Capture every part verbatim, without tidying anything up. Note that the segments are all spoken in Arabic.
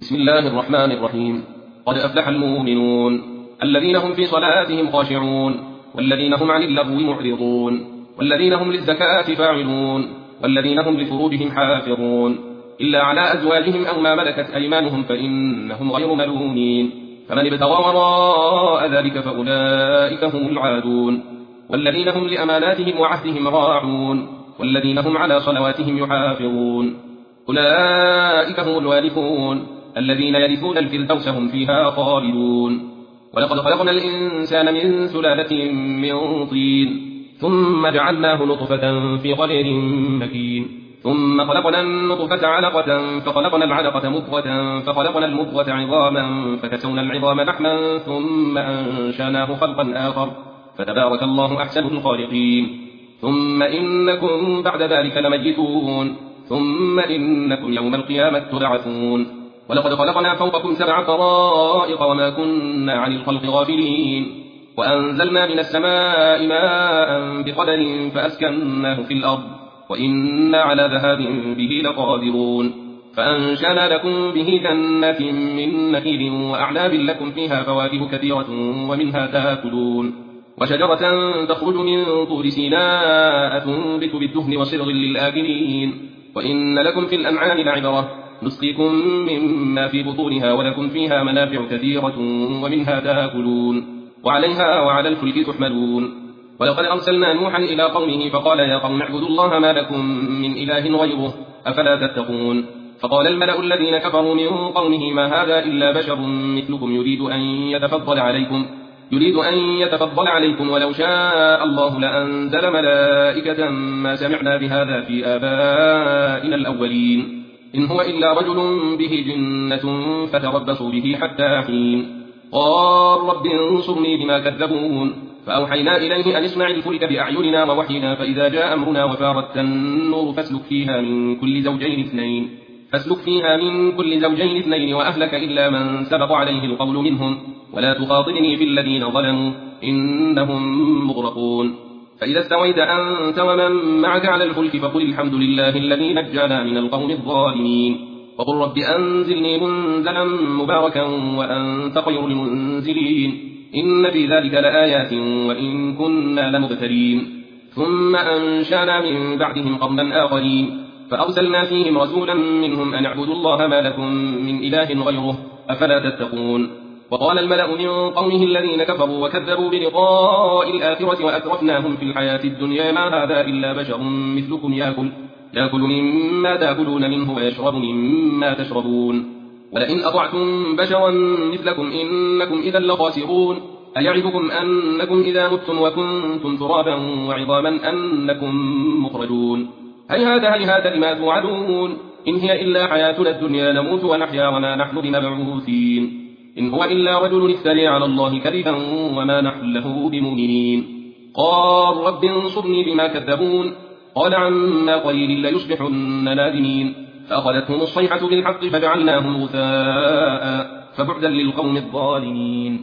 بسم الله الرحمن الرحيم. قد أفلح المؤمنون الذين هم في صلاتهم خاشعون والذين هم عن اللغو معرضون والذين هم للزكاة فاعلون والذين هم لفروجهم حافظون إلا على أزواجهم أو ما ملكت أيمانهم فإنهم غير ملومين، فمن ابتغى وراء ذلك فأولئك هم العادون. والذين هم لأماناتهم وعهدهم راعون والذين هم على صلواتهم يحافظون أولئك هم الوارثون الذين يرثون الفردوس هم فيها خالدون. ولقد خلقنا الإنسان من سلالة من طين ثم جعلناه نطفة في قرير مكين ثم خلقنا النطفة علقة فخلقنا العلقة مضغة فخلقنا المضغة عظاما فكسونا العظام لحما ثم أنشأناه خلقا آخر فتبارك الله أحسن الخالقين. ثم إنكم بعد ذلك لميتون ثم إنكم يوم القيامة تبعثون. ولقد خلقنا فوقكم سبع طرائق وما كنا عن الخلق غافلين وأنزلنا من السماء ماء بقدر فأسكناه في الأرض وإنا على ذهاب به لقادرون. فأنشأنا لكم به جنات من نخيل وأعناب لكم فيها فواكه كثيرة ومنها تأكلون وشجرة تخرج من طور سيناء تنبت بالدهن وصبغ للآكلين. وإن لكم في الأنعام لعبرة نسقيكم مما في بطونها ولكم فيها منافع كثيرة ومنها تأكلون وعليها وعلى الفلك تحملون. ولقد أرسلنا نوحا إلى قومه فقال يا قوم اعبدوا الله ما لكم من إله غيره أفلا تتقون. فقال الملأ الذين كفروا من قومه ما هذا إلا بشر مثلكم يريد أن يتفضل عليكم يريد أن يتفضل عليكم ولو شاء الله لأنزل ملائكة ما سمعنا بهذا في آبائنا الأولين إن هو إلا رجل به جنة فتربصوا به حتى حين. قال رب انصرني بما كذبون فأوحينا إليه أن اصنع الفلك بأعيننا ووحينا فإذا جاء أمرنا وفارت النور فاسلك فيها من كل زوجين اثنين فاسلك فيها من كل زوجين اثنين وأهلك إلا من سبق عليه القول منهم ولا تخاطبني في الذين ظلموا إنهم مغرقون. فإذا استويت أنت ومن معك على الفلك فقل الحمد لله الذي نجانا من القوم الظالمين وقل رب أنزلني منزلا مباركا وأنت خير المنزلين إن في ذلك لآيات وإن كنا لمبتلين. ثم أنشأنا من بعدهم قرنا آخرين فأرسلنا فيهم رسولا منهم أن اعبدوا الله ما لكم من إله غيره أفلا تتقون. وقال الملأ من قومه الذين كفروا وكذبوا بلقاء الآخرة وأترفناهم في الحياة الدنيا ما هذا إلا بشر مثلكم يأكل يأكل مما تأكلون منه ويشرب مما تشربون ولئن أطعتم بشرا مثلكم إنكم إذا لخاسرون. أيعدكم أنكم إذا متم وكنتم ترابا وعظاما أنكم مخرجون. هيهات هيهات لما توعدون إن هي إلا حياتنا الدنيا نموت ونحيا وما نحن بمبعوثين إن هو إلا رجل افتري على الله كذبا وما نحن له بمؤمنين. قال رب انصرني بما كذبون قال عما قليل ليصبحن نادمين فأخذتهم الصيحة بالحق فجعلناهم غثاء فبعدا للقوم الظالمين.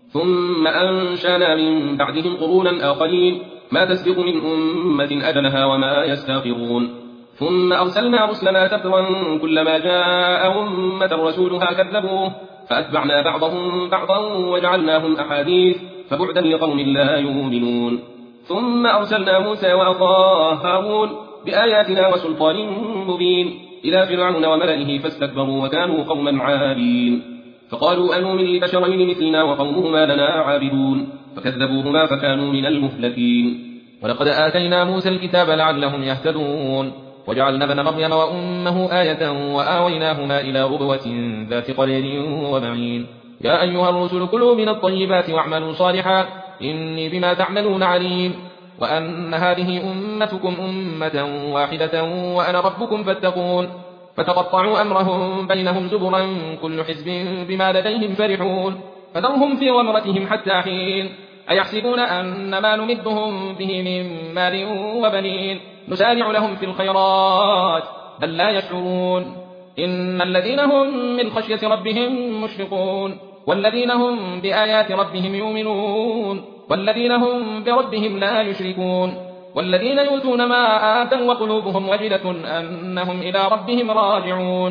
ثم أنشأنا من بعدهم قرونا آخرين ما تسبق من أمة أجلها وما يستأخرون. ثم أرسلنا رسلنا تترا كلما جاء أمة رسولها كذبوه فأتبعنا بعضهم بعضا وجعلناهم أحاديث فبعدا لقوم لا يؤمنون. ثم أرسلنا موسى وأخاه هارون بآياتنا وسلطان مبين إلى فرعون وملئه فاستكبروا وكانوا قوما عالين فقالوا أنؤمن لبشرين مثلنا وقومهما لنا عابدون فكذبوهما فكانوا من المهلكين. ولقد آتينا موسى الكتاب لعلهم يهتدون وجعلنا ابن مريم وأمه آية وآويناهما إلى ربوة ذات قرير ومعين. يا أيها الرسل كلوا من الطيبات واعملوا صالحا إني بما تعملون عليم. وأن هذه أمتكم أمة واحدة وأنا ربكم فاتقون. فتقطعوا أمرهم بينهم زبرا كل حزب بما لديهم فرحون فذرهم في غمرتهم حتى حين. أيحسبون أن ما نمدهم به من مال وبنين نسارع لهم في الخيرات بل لا يشعرون. إن الذين هم من خشية ربهم مشفقون والذين هم بآيات ربهم يؤمنون والذين هم بربهم لا يشركون والذين يؤتون ما آتوا وقلوبهم وجلة أنهم إلى ربهم راجعون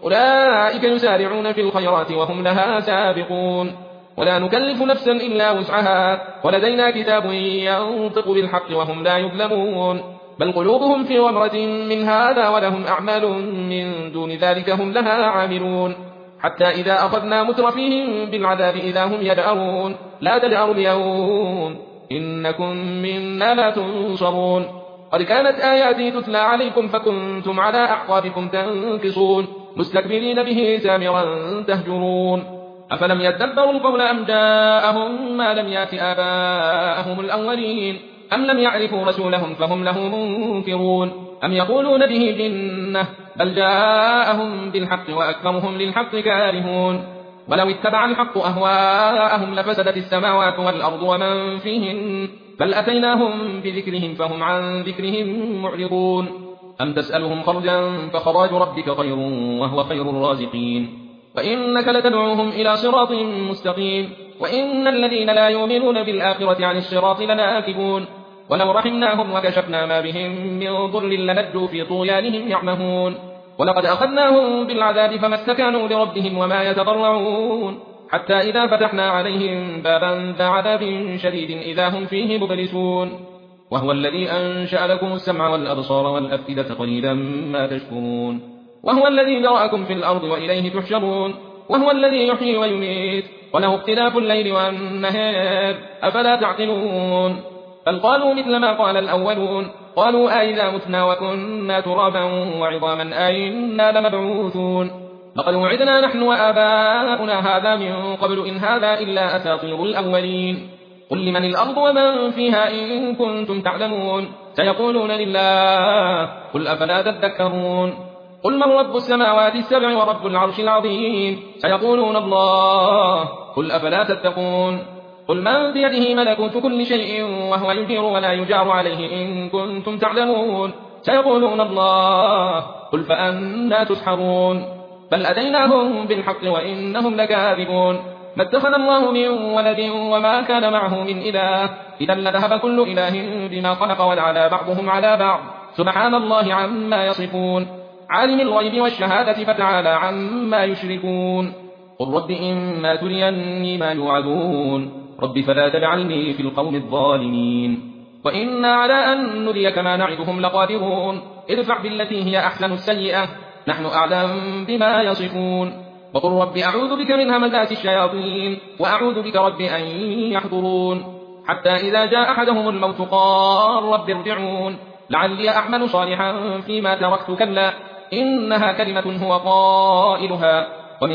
أولئك يسارعون في الخيرات وهم لها سابقون ولا نكلف نفسا إلا وسعها ولدينا كتاب ينطق بالحق وهم لا يظلمون بل قلوبهم في غمرة من هذا ولهم أعمال من دون ذلك هم لها عاملون حتى إذا أخذنا مترفيهم بالعذاب إذا هم يجأرون لا تجأروا اليوم إنكم منا لا تنصرون قد كانت آياتي تتلى عليكم فكنتم على أعقابكم تنكصون مستكبرين به سامرا تهجرون أفلم يدبروا القول أم جاءهم ما لم يأت آباءهم الأولين أم لم يعرفوا رسولهم فهم له منكرون أم يقولون به جنة بل جاءهم بالحق وأكثرهم للحق كارهون ولو اتبع الحق أهواءهم لفسدت السماوات والأرض ومن فيهن بل أتيناهم بذكرهم فهم عن ذكرهم معرضون أم تسألهم خرجا فخراج ربك خير وهو خير الرازقين وإنك لتدعوهم إلى صراط مستقيم وإن الذين لا يؤمنون بالآخرة عن الصراط لناكبون ولو رحمناهم وكشفنا ما بهم من ضر لنجوا في طغيانهم يعمهون ولقد أخذناهم بالعذاب فما استكانوا لربهم وما يتضرعون حتى إذا فتحنا عليهم بابا ذا عذاب شديد إذا هم فيه مبلسون وهو الذي أنشأ لكم السمع والأبصار والأفئدة قليلا ما تشكرون وهو الذي ذرأكم في الأرض وإليه تحشرون وهو الذي يحيي ويميت وله اختلاف الليل والنهار أفلا تعقلون بل قالوا مثل ما قال الأولون قالوا أئذا متنا وكنا ترابا وعظاما أئنا لمبعوثون لقد وعدنا نحن وآباؤنا هذا من قبل إن هذا إلا أساطير الأولين قل لمن الأرض ومن فيها إن كنتم تعلمون سيقولون لله قل أفلا تذكرون قل من رب السماوات السبع ورب العرش العظيم سيقولون الله قل أفلا تتقون قل من بيده ملكوت كل شيء وهو يجير ولا يجار عليه إن كنتم تعلمون سيقولون الله قل فأنا تسحرون بل أتيناهم بالحق وإنهم لكاذبون ما اتخذ الله من ولد وما كان معه من إله إذا لذهب كل إله بما خلق ولعلى بعضهم على بعض سبحان الله عما يصفون عالم الغيب والشهادة فتعالى عما يشركون قل رب إما تريني ما يوعدون رب فلا تجعلني في القوم الظالمين وإنا على أن نريك ما نعدهم لقادرون ادفع بالتي هي أحسن السيئة نحن أعلم بما يصفون وقل رب أعوذ بك من همزات الشياطين وأعوذ بك رب أن يحضرون حتى إذا جاء أحدهم الموت قال رب ارجعون لعلي أعمل صالحا فيما تركت كلا إنها كلمة هو قائلها ومن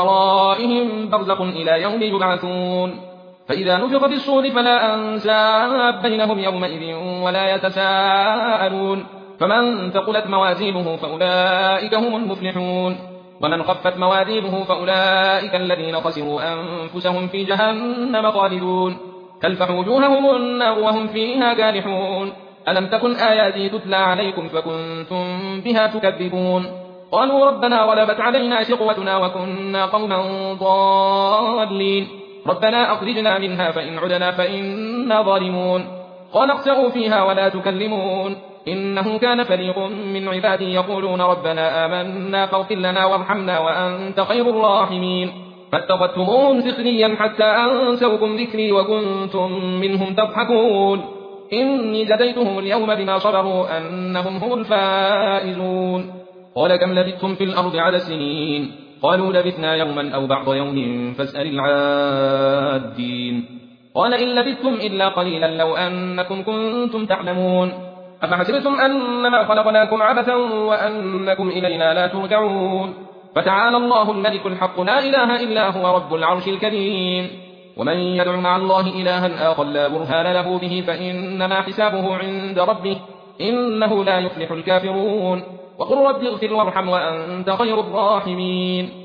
ورائهم برزخ إلى يوم يبعثون فإذا نفخ في الصور فلا أنساب بينهم يومئذ ولا يتساءلون فمن ثقلت موازينه فأولئك هم المفلحون ومن خفت موازينه فأولئك الذين خسروا أنفسهم في جهنم خالدون تلفح وجوههم النار وهم فيها كالحون ألم تكن آياتي تتلى عليكم فكنتم بها تكذبون قالوا ربنا غلبت علينا شقوتنا وكنا قوما ضالين ربنا أخرجنا منها فإن عدنا فإنا ظالمون قال اخسئوا فيها ولا تكلمون إنه كان فريق من عبادي يقولون ربنا آمنا فاغفر لنا وارحمنا وأنت خير الراحمين فاتخذتموهم سخريا حتى أنسوكم ذكري وكنتم منهم تضحكون إني جزيتهم اليوم بما صبروا أنهم هم الفائزون قال كم لبثتم في الأرض عدد سنين قالوا لبثنا يوما أو بعض يوم فاسأل العادين قال إن لبثتم إلا قليلا لو أنكم كنتم تعلمون أفحسبتم أنما خلقناكم عبثا وأنكم إلينا لا ترجعون فتعالى الله الملك الحق لا إله إلا هو رب العرش الكريم ومن يدع مع الله إلها آخر لا برهان له به فإنما حسابه عند ربه إنه لا يفلح الكافرون وقل رب اغفر وارحم وأنت خير الراحمين